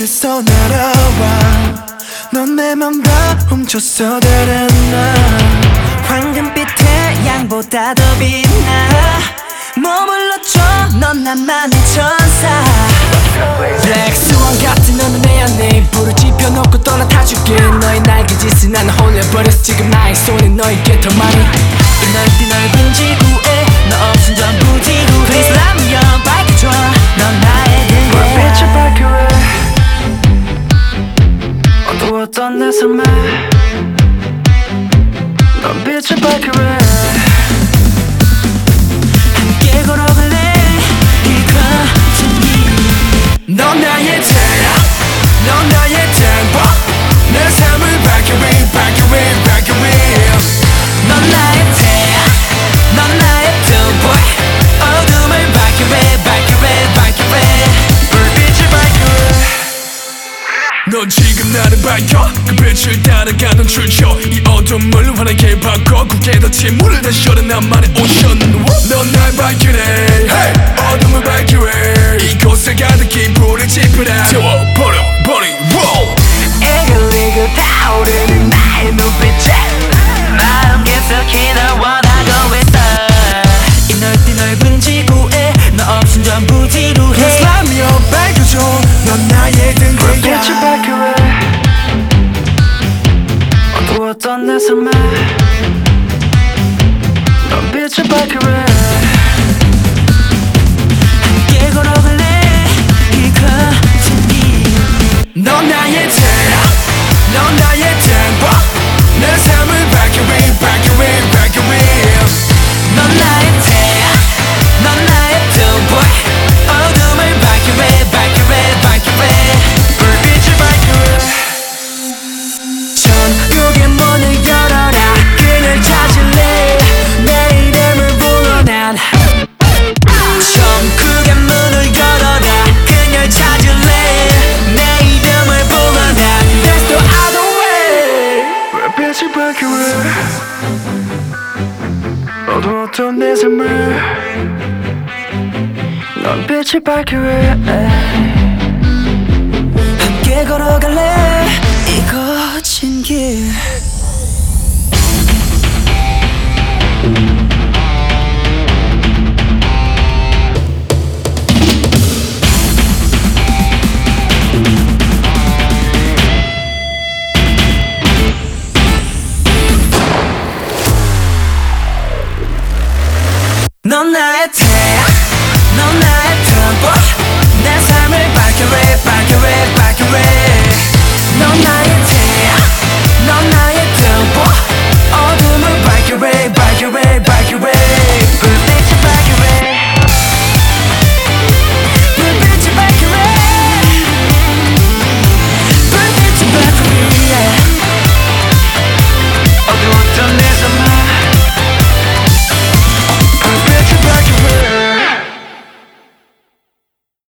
어디서 날아와 넌 내 맘 다 훔쳤어 다른 나 황금빛 태양보다 더 빛나 머물러줘 넌 나만의 천사 Black Swan 같은 너는 내 안에 불을 지펴놓고 떠나 타줄게 너의 날개짓은 나는 홀려버렸어 지금 나의 손이 너에게 더 많이 이 넓디 넓은 지구에 너 없인 전부 지루해 Please let me up 밝혀줘 넌 나의 등에 불빛을 밝혀해 어두웠던 내 삶에 넌 빛을 밝혀해 함께 걸어갈래 이 같은 길 넌 나의 태양 넌 나의 tempo 내 삶을 밝혀해 밝혀해 밝혀해 넌 나의 태양 넌 나의 등불 어둠을 밝혀해 밝혀해 밝혀해 불빛을 밝혀해 넌 지금 나를 밝혀 그 빛을 따라가던 출처 이 어둠을 환하게 바꿔 굳게 닫힌 문을 다시 열어 나만의 오션 넌 날 밝히네 hey! 어둠을 밝혀해 이곳에 가득히 불을 지펴라 태워버려 버리 roll 에글리그 타오르는 나의 눈빛에 마음 깊숙이 널 원하고 있어 이 넓디 넓은 지구에 너 없인 전부 지루해 Just let me up 밝혀줘 넌 나의 등대야 불빛을 밝혀해 어두웠던 내 삶에 넌 빛을 밝혀해 함께 걸어갈래 이 같은 길 넌 나의 태양 넌 나의 tempo 내 삶을 밝혀해 밝혀해 밝혀해 넌 나의 태양 넌 나의 등불 어둠을 밝혀해 밝혀해 밝혀해 불빛을 밝혀해 천국의 문을 열어라 그녀를 찾을래 내 이름을 불러 난 천국의 문을 열어라 그녀를 찾을래 내 이름을 불러 난 There's no other way 불빛을 밝혀해 어두웠던 내 삶을 넌 빛을 밝혀해 함께 걸어갈래 이 거친 길 넌 나의